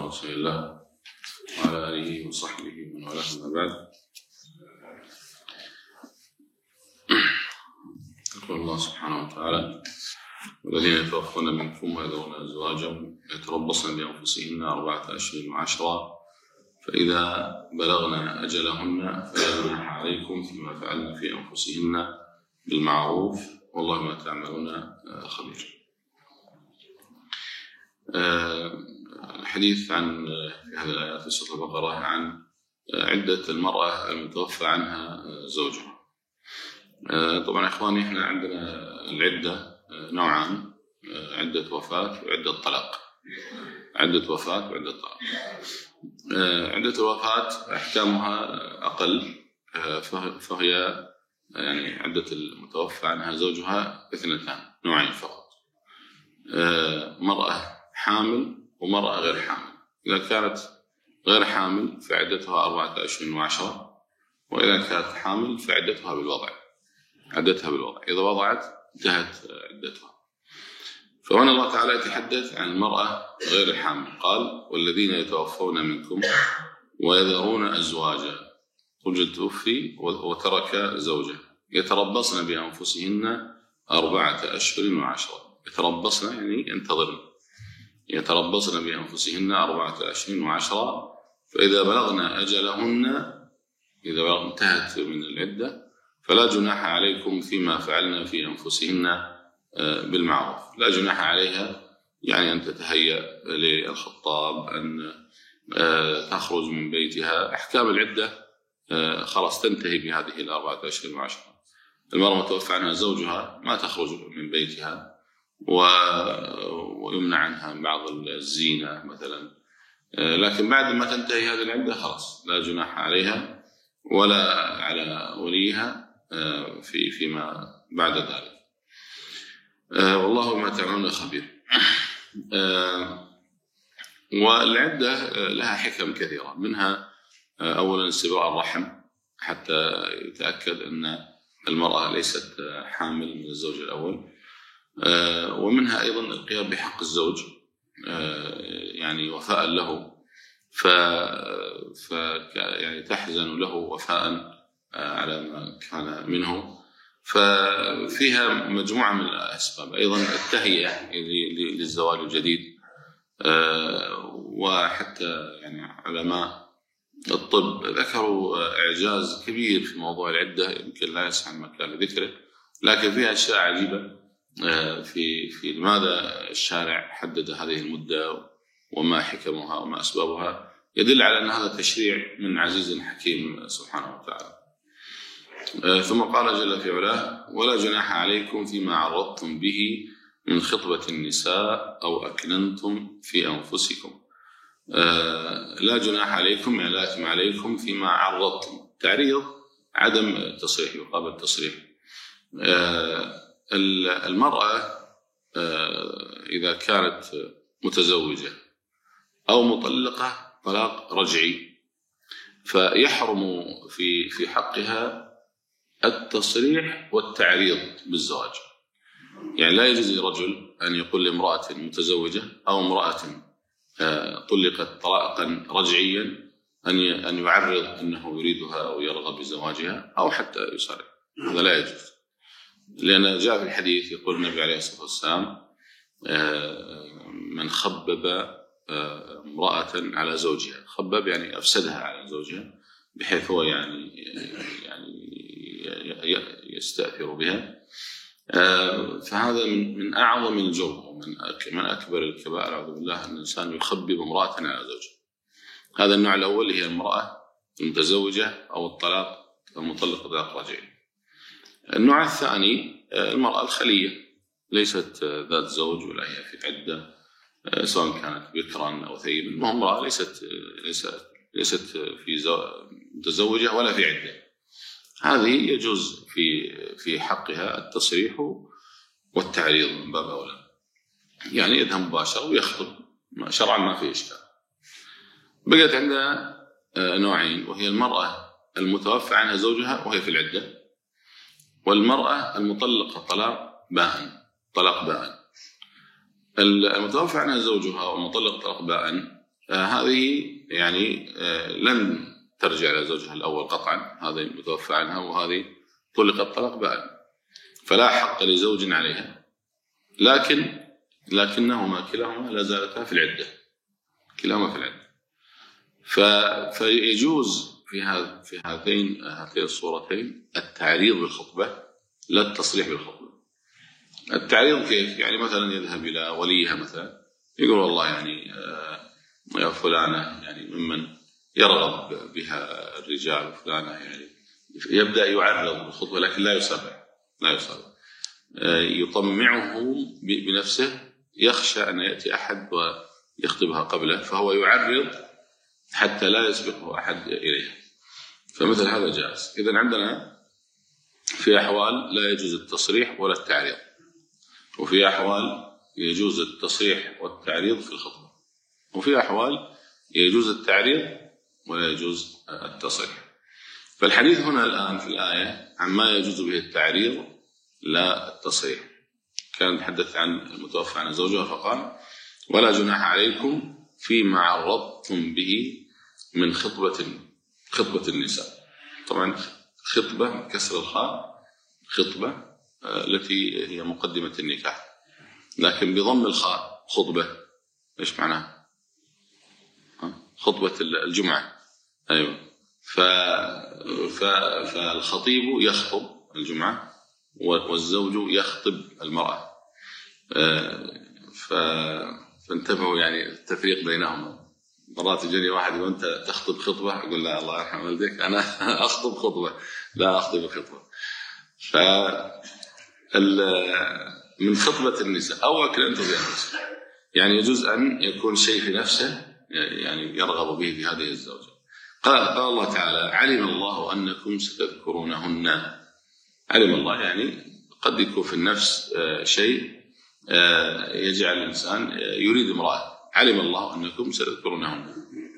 رسول الله وعلى آله وصحبه ومن والاه أما بعد. يقول الله سبحانه وتعالى: والذين يتوفون منكم ويذرون أزواجا يتربصن بأنفسهن 4 أشهر و10 فإذا بلغن أجلهن فلا جناح عليكم فيما فعلن في أنفسهن بالمعروف والله ما تعملون خبير. الحديث عن في هذه الآيات في سورة البقرة عن عدة المرأة المتوفى عنها زوجها. طبعا إخواني إحنا عندنا العدة نوعان: عدة وفاة وعدة طلاق. عدة وفاة وعدة طلاق. عدة الوفاة أحكامها أقل، فهي يعني عدة المتوفى عنها زوجها 2 نوعين فقط: مرأة حامل ومرأة غير حامل. إذا كانت غير حامل فعدتها 4 أشهر و10، وإذا كانت حامل فعدتها بالوضع. عدتها بالوضع، إذا وضعت انتهت عدتها. فهنا الله تعالى يتحدث عن المرأة غير الحامل، قال: والذين يتوفون منكم ويذرون أزواجا، رجل توفي وترك زوجه، يتربصن بأنفسهن 4 أشهر و10. يتربصن يعني ينتظرن. يتربصن بأنفسهن 4 أشهر و10 فإذا بلغن أجلهن، إذا انتهت من العدة، فلا جناح عليكم فيما فعلن في أنفسهن بالمعروف. لا جناح عليها يعني أن تتهيأ للخطاب، أن تخرج من بيتها. أحكام العدة خلاص تنتهي بهذه 4 أشهر و10. المرأة متوفى عنها زوجها ما تخرج من بيتها، ويمنع عنها بعض الزينة مثلا، لكن بعد ما تنتهي هذه العدة خلاص لا جناح عليها ولا على وليها فيما بعد ذلك. والله ما تعملون خبير. والعدة لها حكم كثيرة، منها أولا استبراء الرحم حتى يتأكد أن المرأة ليست حامل من الزوج الأول، ومنها أيضا القيام بحق الزوج، يعني وفاء له، يعني تحزن له وفاء على ما كان منه. ففيها مجموعة من الأسباب. أيضا التهيئة للزواج الجديد، وحتى يعني علماء الطب ذكروا إعجاز كبير في موضوع العدة يمكن لا يسع المكان لذكره، لكن فيها أشياء عجيبة في لماذا الشارع حدد هذه المدة وما حكمها وما أسبابها، يدل على أن هذا تشريع من عزيز حكيم سبحانه وتعالى. ثم قال جل في علاه: ولا جناح عليكم فيما عرضتم به من خطبة النساء أو أكننتم في أنفسكم. لا جناح عليكم يعني لا إثم عليكم فيما عرضتم. تعريض عدم التصريح يقابل التصريح. المرأة إذا كانت متزوجة أو مطلقة طلاق رجعي فيحرم في حقها التصريح والتعريض بالزواج. يعني لا يجوز لرجل أن يقول لامرأة متزوجة أو امرأة طلقت طلاقا رجعيا أن يعرض أنه يريدها أو يرغب بزواجها أو حتى يصرح. هذا لا يجوز، لأن جاء في الحديث يقول النبي عليه الصلاة والسلام: من خبب امرأة على زوجها. خبب يعني أفسدها على زوجها بحيث هو يعني يستأثر بها. فهذا من أعظم الجرم ومن أكبر الكبائر، أعوذ بالله، أن الإنسان يخبب امرأة على زوجها. هذا النوع الأول هي المرأة المتزوجة أو الطلاق المطلقة طلاق رجعي. النوع الثاني المرأة الخلية، ليست ذات زوج ولا هي في عدة، سواء كانت بكرا أو ثيبا، المهم امرأة ليست في متزوجة ولا في عدة. هذه يجوز في حقها التصريح والتعريض من باب أولى، يعني يذهب مباشرة ويخطب شرعا ما في إشكال. بقت عندنا نوعين، وهي المرأة المتوفى عنها زوجها وهي في العدة، والمرأة المطلقة طلاق بائن. المتوفى عنها زوجها والمطلقة طلاق بائن هذه يعني لن ترجع إلى زوجها الأول قطعا، هذه متوفى عنها وهذه طلقت طلاق بائن، فلا حق لزوج عليها، لكنهما كلاهما لا زالتا في العدة، كلاهما في العدة. فيجوز في هاتين الصورتين التعريض بالخطبة لا التصريح بالخطبة. التعريض كيف؟ يعني مثلا يذهب إلى وليها مثلا يقول والله يعني يا فلانة يعني ممن يرغب بها الرجال، وفلانة يعني يبدأ يعرض بالخطبة لكن لا يصرح، يطمعه بنفسه، يخشى أن يأتي أحد ويخطبها قبله، فهو يعرض حتى لا يسبقه أحد إليها، فمثل هذا جائز. إذن عندنا في أحوال لا يجوز التصريح ولا التعريض، وفي أحوال يجوز التصريح والتعريض في الخطبة، وفي أحوال يجوز التعريض ولا يجوز التصريح. فالحديث هنا الآن في الآية عما يجوز به التعريض لا التصريح. كان يتحدث عن المتوفى عن زوجها فقال ولا جناح عليكم فيما عرضتم به من خطبة النساء. طبعا خطبة كسر الخاء خطبة التي هي مقدمة النكاح، لكن بضم الخاء خطبة ايش معناها؟ خطبة الجمعة. ايوه. فالخطيب يخطب الجمعة والزوج يخطب المرأة، فانتبهوا يعني التفريق بينهما. مرات يجيني واحد يقول أنت تخطب خطبة، أقول لا الله يرحم والديك أنا أخطب خطبة لا أخطب خطبة. من خطبة النساء أو أكل أنت زي نفسه، يعني يجوز أن يكون شيء في نفسه يعني يرغب به في هذه الزوجة. قال الله تعالى علم الله أنكم ستذكرونهن. علم الله يعني قد يكون في النفس شيء يجعل الإنسان يريد امرأة. علم الله أنكم ستذكرونهن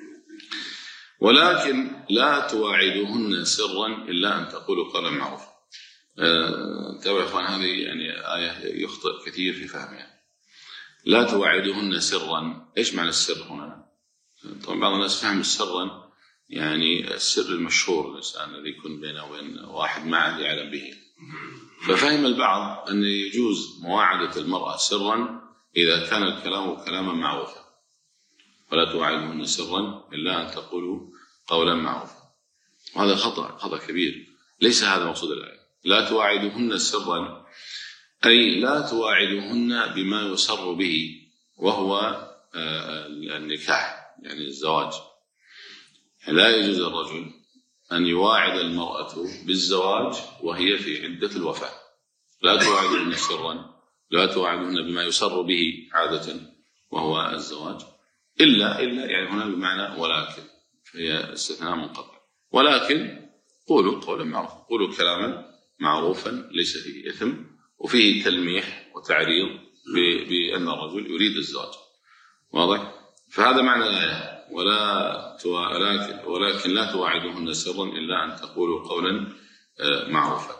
ولكن لا تواعدوهن سرا إلا أن تقولوا قولا معروفا. انتبهوا يا إخوان، هذه يعني آية يخطئ كثير في فهمها. لا تواعدوهن سرا، إيش معنى السر هنا؟ طبعا بعض الناس فهم سرا يعني السر المشهور الإنسان الذي يكون بينه وبين واحد ما عاد يعلم به. ففهم البعض أن يجوز مواعدة المرأة سرا إذا كان الكلام كلاما معروفا. ولا تواعدوهن سرا إلا أن تقولوا قولا معروفا. وهذا خطأ كبير، ليس هذا مقصود الآية. لا تواعدوهن سرا أي لا تواعدوهن بما يسر به وهو النكاح يعني الزواج. لا يجوز الرجل أن يواعد المرأة بالزواج وهي في عدة الوفاة. لا تواعدوهن سرا، لا تواعدوهن بما يسر به عادة وهو الزواج، إلا يعني هنا بمعنى ولكن، فهي استثناء منقطع. ولكن قولوا قولا معروفا، قولوا كلاما معروفا ليس فيه إثم وفيه تلميح وتعريض بأن الرجل يريد الزواج. واضح؟ فهذا معنى الآية ولكن لا تواعدوهن سرا إلا أن تقولوا قولا معروفا.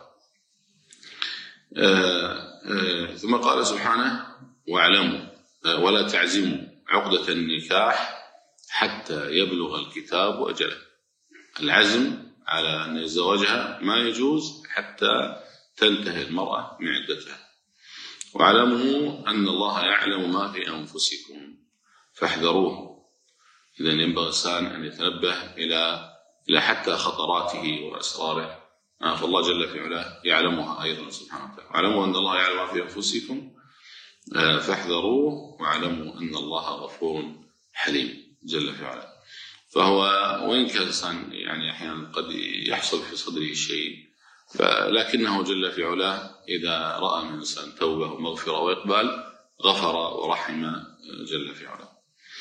ثم قال سبحانه واعلموا ولا تعزموا عقدة النكاح حتى يبلغ الكتاب أجله. العزم على أن زواجها ما يجوز حتى تنتهي المرأة من عدتها. واعلموا أن الله يعلم ما في أنفسكم فاحذروه. إذن ينبغي الإنسان أن يتنبه إلى حتى خطراته وأسراره، فالله جل في علاه يعلمها أيضا سبحانه وتعالى. واعلموا أن الله يعلم ما في أنفسكم فاحذروه واعلموا أن الله غفور حليم جل في علاه. فهو وإن كان الإنسان يعني أحيانا قد يحصل في صدره شيء، لكنه جل في علاه إذا رأى من الإنسان توبة ومغفرة وإقبال غفر ورحم جل في علاه.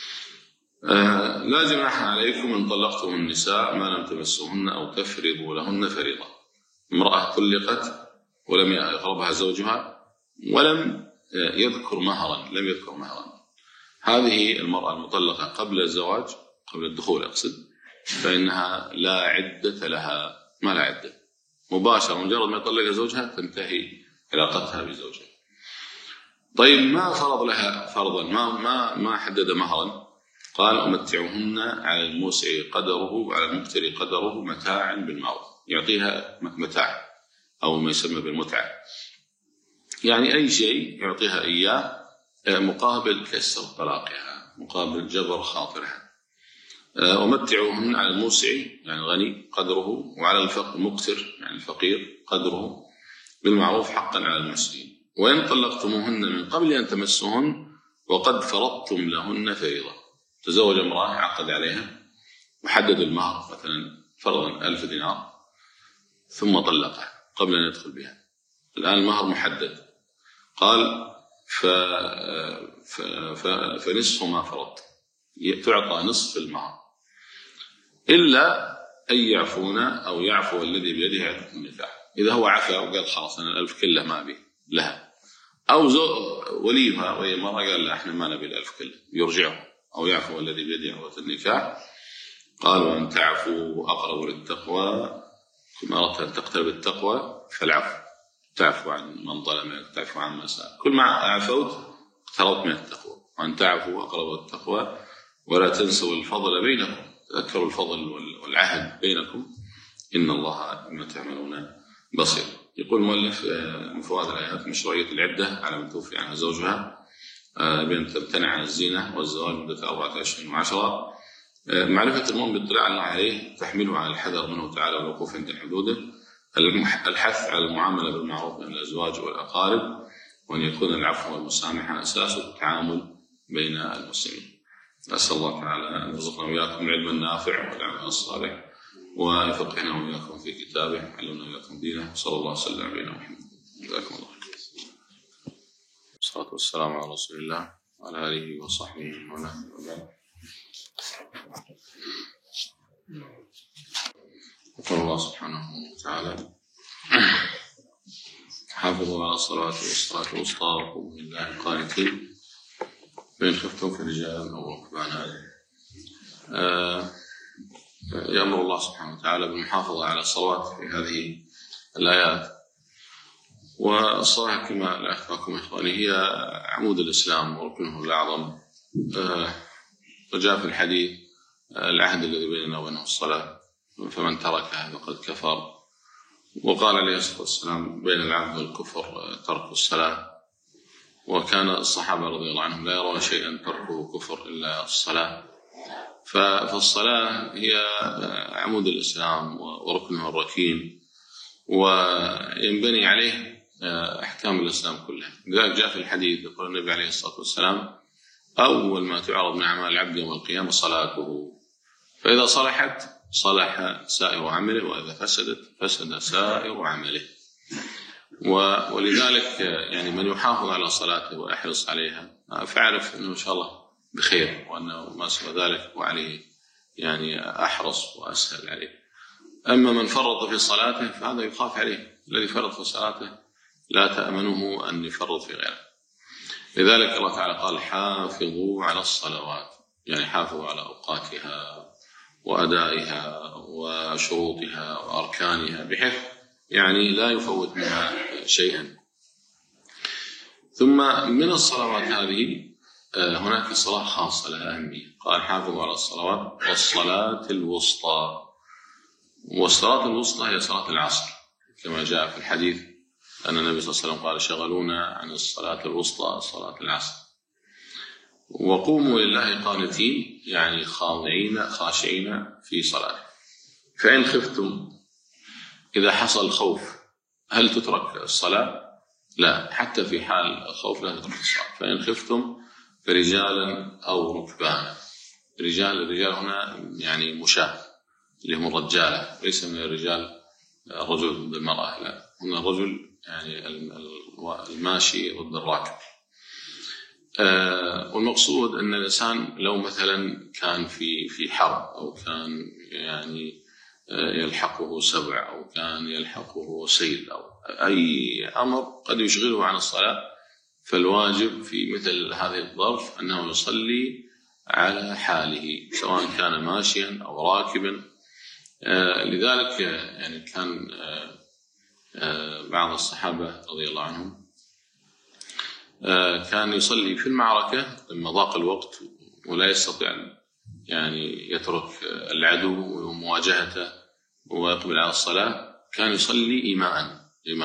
لا جناح عليكم إن طلقتم النساء ما لم تمسوهن أو تفرضوا لهن فريضة. امرأة طلقت ولم يقربها زوجها ولم يذكر مهرا، هذه المرأة المطلقة قبل الزواج قبل الدخول أقصد، فإنها لا عدة لها، ما لا عدة، مباشرة مجرد ما يطلق زوجها تنتهي علاقتها بزوجها. طيب ما فرض لها فرضا، ما حدد مهرا، قال أمتعهن على الموسع قدره وعلى المقتر قدره متاعا بالمعروف، يعطيها متاع أو ما يسمى بالمتعة، يعني أي شيء يعطيها إياه مقابل كسر طلاقها، مقابل جبر خاطرها. ومتعوهن على الموسع يعني الغني قدره، وعلى المقتر يعني الفقير قدره بالمعروف حقا على المحسنين. وإن طلقتموهن من قبل أن تمسوهن وقد فرضتم لهن فريضة، تزوج امرأة عقد عليها وحدد المهر مثلا فرضا 1000 دينار ثم طلقها قبل أن يدخل بها، الآن المهر محدد، قال فنصف ما فرضت، تعطى نصف المهر إلا أن يعفون أو يعفو الذي بيده عقد النكاح. إذا هو عفا وقال خلاص أنا 1000 كله ما أبي لها، أو وليها وهي مرة قال لا إحنا ما نبي 1000 كله يرجعه، أو يعفو الذي بيده عقد النكاح. قال وأن تعفوا أقرب للتقوى، كما أردت أن تقترب التقوى فالعفو، تعفو عن من ظلمك، تعفو عن ما ساء، كل ما عفوت اقتربت من التقوى. وأن تعفوا أقرب للتقوى ولا تنسوا الفضل بينكم، تذكروا الفضل والعهد بينكم إن الله بما تعملون بصير. يقول المؤلف من فوائد الآيات مشروعية العدة على من توفي عنها زوجها بأن تمتنع عن الزينة والزواج مدة 4 أشهر و10. معرفة المؤمن باطلاع الله عليه تحمله على الحذر منه تعالى والوقوف عند حدوده. الحث على المعاملة بالمعروف بين الأزواج والأقارب، وأن يكون العفو والمسامحة أساس التعامل بين المسلمين. أسأل الله تعالى أن يرزقنا وإياكم العلم النافع والعمل الصالح، ويفقهنا وإياكم في كتابه، علمنا وإياكم دينه، صلى الله وسلم على نبينا محمد. جزاكم الله خير. والصلاة والسلام على رسول الله وعلى آله وصحبه ومن والاه. يقول الله سبحانه وتعالى حافظوا على الصلاة والصلاة الوسطى وقوموا لله قانتين فإن خفتم فرجالا أو ركبانا. يأمر الله سبحانه وتعالى بالمحافظة على الصلوات في هذه الآيات. والصلاة كما لا أخفاكم إخواني هي عمود الإسلام وركنه الأعظم. وجاء في الحديث العهد الذي بيننا وبينه الصلاة، فمن تركها فقد كفر. وقال عليه الصلاة والسلام بين العبد والكفر ترك الصلاة. وكان الصحابة رضي الله عنهم لا يرون شيئا تركه كفر إلا الصلاة. فالصلاة هي عمود الإسلام وركنه الركين، وينبني عليه أحكام الإسلام كلها. لذلك جاء في الحديث يقول النبي عليه الصلاة والسلام أول ما تعرض من أعمال العبد يوم القيامة صلاته، فإذا صلحت صلح سائر عمله، وإذا فسدت فسد سائر عمله. ولذلك يعني من يحافظ على صلاته ويحرص عليها فاعرف أنه إن شاء الله بخير، وأنه ما سوى ذلك وعليه يعني أحرص وأسهل عليه. أما من فرط في صلاته فهذا يخاف عليه، الذي فرط في صلاته لا تأمنه أن يفرط في غيره. لذلك الله تعالى قال حافظوا على الصلوات، يعني حافظوا على أوقاتها وأدائها وشروطها وأركانها، بحيث يعني لا يفوت منها شيئا. ثم من الصلوات هذه هناك صلاة خاصة لها أهمية، قال حافظوا على الصلوات والصلاة الوسطى. والصلاة الوسطى هي صلاة العصر، كما جاء في الحديث أن النبي صلى الله عليه وسلم قال شغلونا عن الصلاة الوسطى صلاة العصر. وقوموا لله قانتين، يعني خاضعين خاشعين في صلاة. فإن خفتم، إذا حصل خوف هل تترك الصلاة؟ لا، حتى في حال الخوف لا تترك الصلاة. فإن خفتم فرجالا أو ركبانا. الرجال هنا يعني مشاة اللي هم الرجالة، ليس من الرجال الرجل ضد المرأة، لا، هنا الرجل يعني الماشي ضد الراكب. والمقصود أن الإنسان لو مثلا كان في حرب، أو كان يعني يلحقه سبع، أو كان يلحقه سيل، أو أي أمر قد يشغله عن الصلاة، فالواجب في مثل هذه الظرف أنه يصلي على حاله سواء كان ماشيا أو راكبا. لذلك يعني كان بعض الصحابة رضي الله عنهم كان يصلي في المعركة لما ضاق الوقت ولا يستطيع يعني يترك العدو ومواجهته ويقبل على الصلاة، كان يصلي إيماء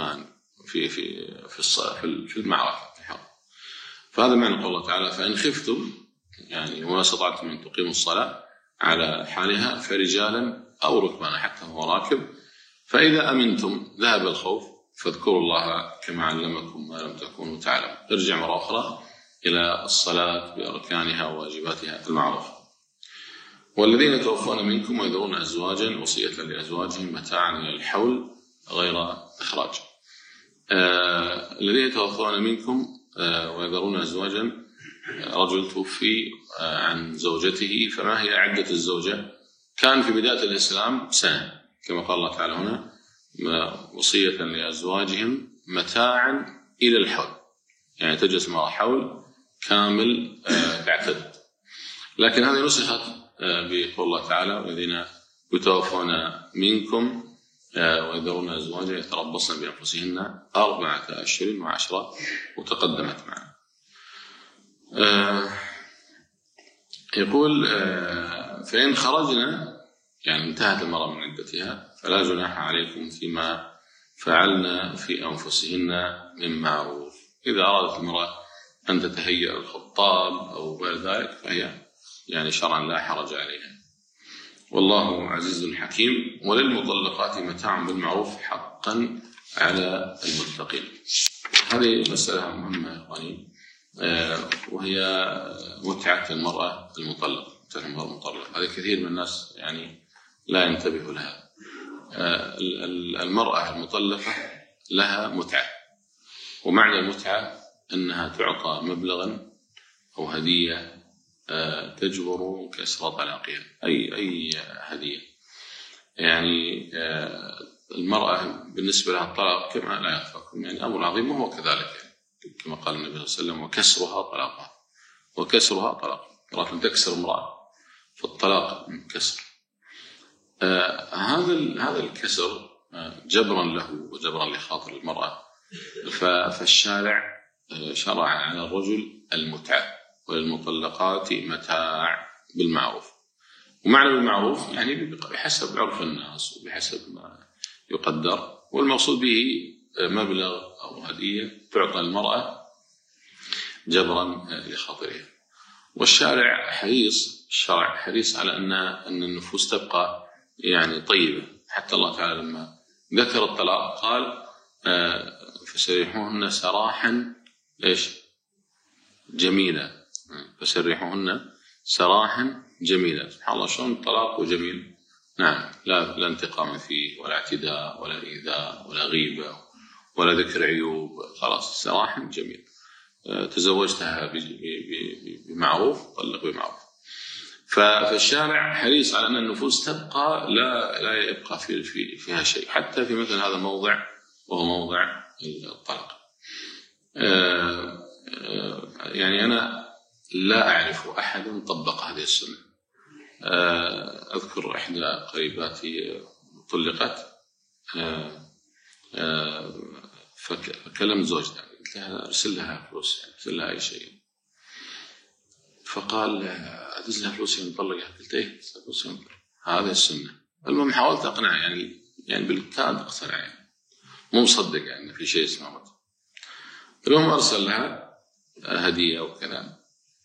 في المعركة. فهذا معنى قول الله تعالى: فإن خفتم يعني وما استطعتم أن تقيموا الصلاة على حالها فرجالا أو ركبانا، حتى هو راكب، فإذا أمنتم ذهب الخوف فاذكروا الله كما علمكم ما لم تكونوا تعلمون. ارجع مرة أخرى إلى الصلاة بأركانها وواجباتها المعروفة. والذين يتوفون منكم ويذرون أزواجا وصية لأزواجهم متاعا إلى الحول غير إخراج. الذين يتوفون منكم ويذرون أزواجا، رجل توفي عن زوجته، فما هي عدة الزوجة؟ كان في بداية الإسلام سنة، كما قال الله تعالى هنا: وصية لأزواجهم متاعا إلى الحول، يعني تجلس مع حول كامل تعتد. لكن هذه نسخت بقول الله تعالى: والذين يتوفون منكم ويذرون أزواجا يتربصن بأنفسهن 4 أشهر و10، وتقدمت معنا. يقول: فإن خرجنا، يعني انتهت المرأة من عدتها، فلا جناح عليكم فيما فعلنا في أنفسهن من معروف. إذا أرادت المرأة أن تتهيأ الخطاب أو غير ذلك فهي يعني شرعا لا حرج عليها، والله عزيز حكيم. وللمطلقات متاع بالمعروف حقا على المتقين. هذه مسألة مهمة يا إخواني، وهي متعة المرأة المطلقة. هذا كثير من الناس يعني لا ينتبه لها. المرأة المطلقة لها متعة، ومعنى المتعة أنها تعطى مبلغا أو هدية تجبر كسر طلاقها، أي هدية. يعني المرأة بالنسبة لها الطلاق كما لا يخفاكم يعني أمر عظيم، وهو كذلك يعني كما قال النبي صلى الله عليه وسلم: وكسرها طلاقها. وكسرها طلاق، مرة تكسر امرأة فالطلاق كسر. هذا الكسر جبرا له وجبرا لخاطر المرأة، فالشارع شرع على الرجل المتعة، وللمطلقات متاع بالمعروف. ومعنى بالمعروف يعني بحسب عرف الناس وبحسب ما يقدر، والمقصود به مبلغ أو هدية تعطى المرأة جبرا لخاطرها. والشارع حريص على أن النفوس تبقى يعني طيبة. حتى الله تعالى لما ذكر الطلاق قال: فسرحوهن سراحا جميلا. فسرحوهن سراحا جميلا. سبحان الله، شلون الطلاق وجميل؟ نعم، لا انتقام فيه ولا اعتداء ولا إيذاء ولا غيبة ولا ذكر عيوب، خلاص سراحا جميل. تزوجتها بمعروف، طلق بمعروف. فالشارع حريص على أن النفوس تبقى لا يبقى فيها شيء، حتى في مثل هذا الموضع وهو موضع الطلاق. يعني أنا لا أعرف أحد طبق هذه السنة. أذكر إحدى قريباتي طلقت، فكلمت زوجتها قلت لها: أرسل لها فلوس، أرسل لها أي شيء. فقال: أدز لها فلوس نطلقها. قلت: إيه فلوس نطلق، هذه السنة. المهم حاولت أقنع يعني بالكاد أقتنع، يعني مو مصدق يعني في شيء اسمه مت. المهم أرسل لها هدية وكذا.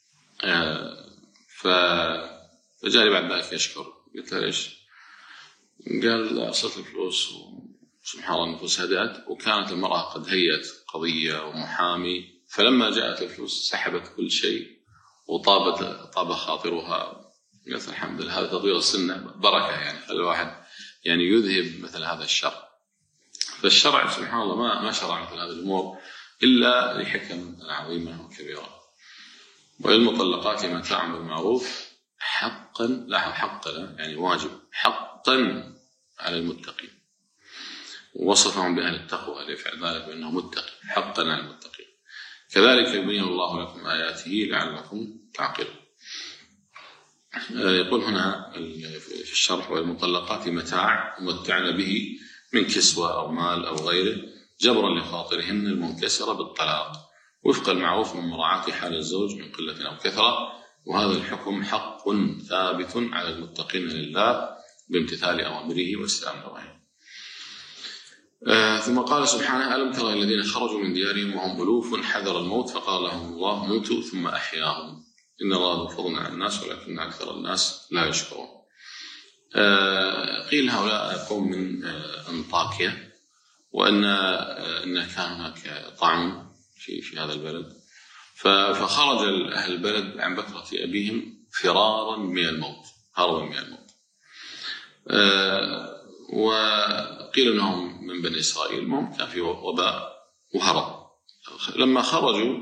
فجاء لي بعد ذلك يشكر. قلت له: ليش؟ قال: أرسلت الفلوس وسبحان الله النفوس هدأت، وكانت المرأة قد هيأت قضية ومحامي، فلما جاءت الفلوس سحبت كل شيء وطاب خاطرها. قلت: الحمد لله، هذا تطبيق السنة بركة، يعني خلي الواحد يعني يذهب مثل هذا الشر. فالشرع سبحان الله ما شرع مثل هذه الأمور إلا لحكم عظيمة وكبيرة. وللمطلقات متاع بالمعروف حقا، لا حقا يعني واجب، حقا على المتقين. ووصفهم بأهل التقوى ليفعل ذلك بأنه متقي، حقا على المتقين. كذلك يبين الله لكم آياته لعلكم تعقلون. يقول هنا في الشرح: والمطلقات متاع متعن به من كسوة أو مال أو غيره جبرا لخاطرهن المنكسرة بالطلاق، وفق المعروف من مراعاة حال الزوج من قلة أو كثرة، وهذا الحكم حق ثابت على المتقين لله بامتثال أوامره واجتناب نواهيه. ثم قال سبحانه: ألم تر الذين خرجوا من ديارهم وهم ألوف حذر الموت فقال لهم الله موتوا ذم أحياهم إن الله ذو فضل على الناس ولكن أكثر الناس لا يشكرون. قيل هؤلاء قوم من أنطاكيا، وأن كان هناك طعن في هذا البلد، فخرج أهل البلد عن بكرة أبيهم فرارا من الموت، هربا من الموت. وقيل أنهم من بني إسرائيل، المهم كان في وباء وهرب. لما خرجوا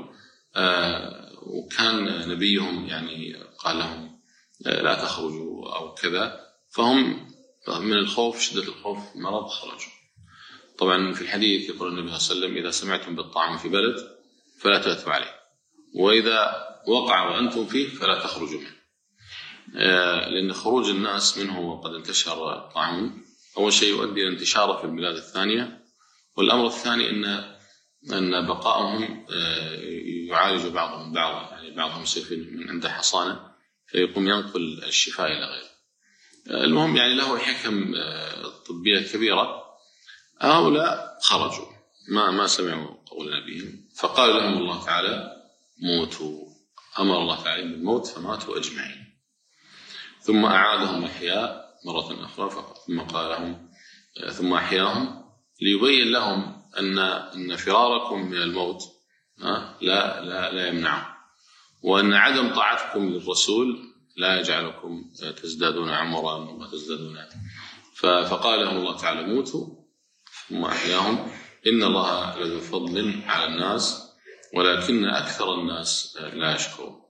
وكان نبيهم يعني قال لهم لا تخرجوا أو كذا، فهم من الخوف، شدة الخوف، مرض، خرجوا. طبعا في الحديث يقول النبي صلى الله عليه وسلم: إذا سمعتم بالطعن في بلد فلا تأتوا عليه، وإذا وقع وأنتم فيه فلا تخرجوا منه. لأن خروج الناس منه وقد انتشر الطاعون أول شيء يؤدي إلى انتشاره في البلاد الثانية، والأمر الثاني أن بقائهم يعالج بعضهم بعضا، يعني بعضهم يصير من عنده حصانة فيقوم ينقل الشفاء إلى غيره. المهم يعني له حكم طبية كبيرة. هؤلاء خرجوا ما سمعوا قول نبيهم، فقال لهم الله تعالى: موتوا. أمر الله تعالى بالموت فماتوا أجمعين، ثم أعادهم إحياء مرة أخرى، ثم قال لهم ثم أحياهم ليبين لهم أن فراركم من الموت لا يمنعه، وأن عدم طاعتكم للرسول لا يجعلكم تزدادون عمرا وتزدادون. فقال لهم الله تعالى: موتوا ثم أحياهم إن الله لذو فضل على الناس ولكن أكثر الناس لا يشكرون.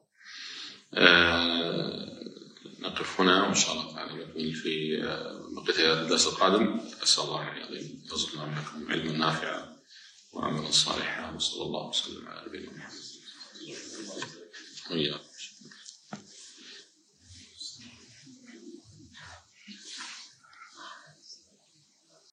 نقف هنا وإن شاء الله تعالى نكمل في بقية الدرس القادم. أسأل الله العظيم يرزقنا منكم علما نافعا وعملا صالحا، وصلى الله وسلم على نبينا محمد.